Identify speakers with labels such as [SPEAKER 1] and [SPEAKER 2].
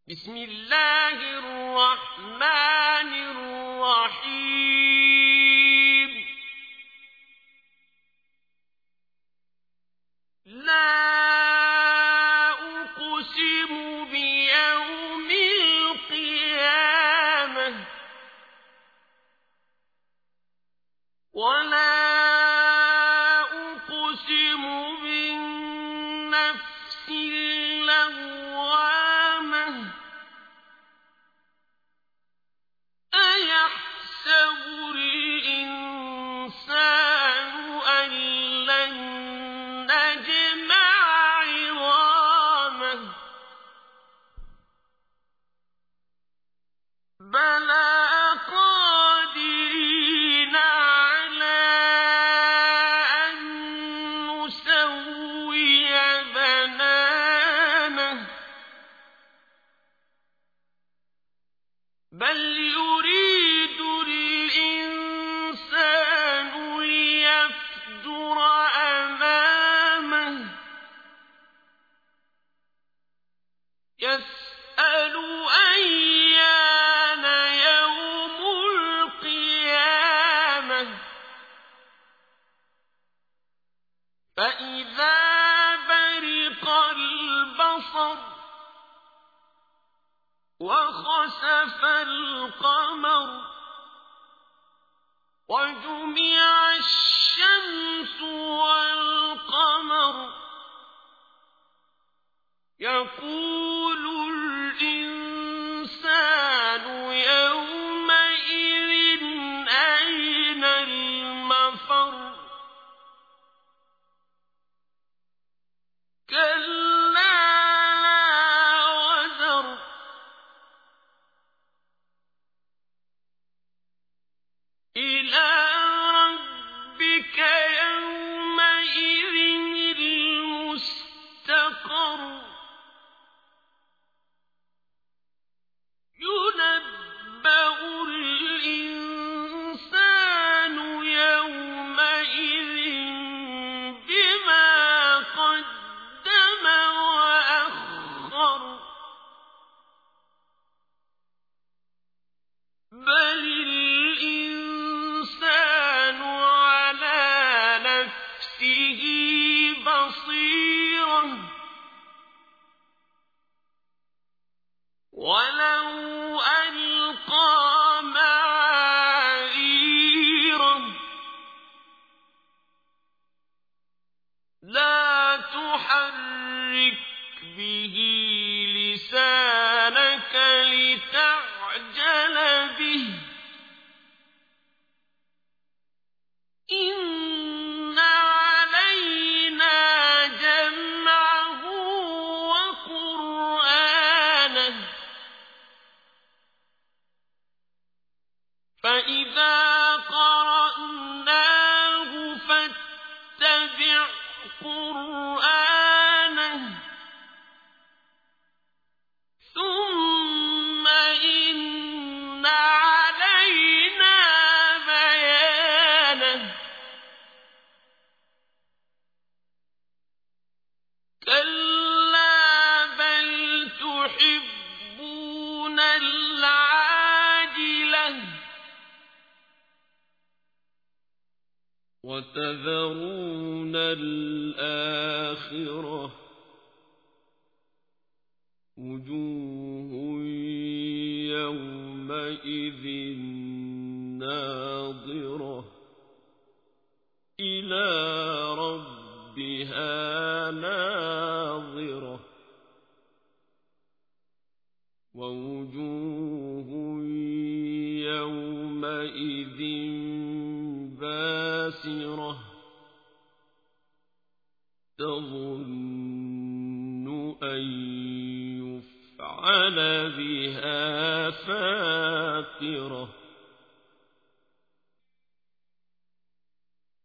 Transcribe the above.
[SPEAKER 1] بسم الله الرحمن الرحيم لا أقسم بيوم القيامة ولا أقسم بالنفس اللوامة أيحسب الإنسان أن لن نجمع عظامه بلى قادرين على أن نسوي بنانه بل يريد الإنسان ليفجر أمامه يسأل أيان يوم القيامة فإذا برق البصر وخسف القمر وجمع الشمس والقمر يقول الإنسان يومئذ أين المفر كلا لا وزر إلى ربك يومئذ المستقر ينبأ الإنسان يومئذ بما قدم وأخر بل الإنسان على نفسه بصيرة ولو ألقى معاذيره لا تحرك به لسانك لتعجل به إن علينا جمعه وقرآنه فإذا قرأناه فاتبع قرآنه ثم إن علينا بيانه كلا بل تحبون العاجلة وتذرون الآخرة وجوه يومئذ ناظرة إلى ربها ناظرة ووجوه يومئذ باسرة تظن أن يفعل بها فاقرة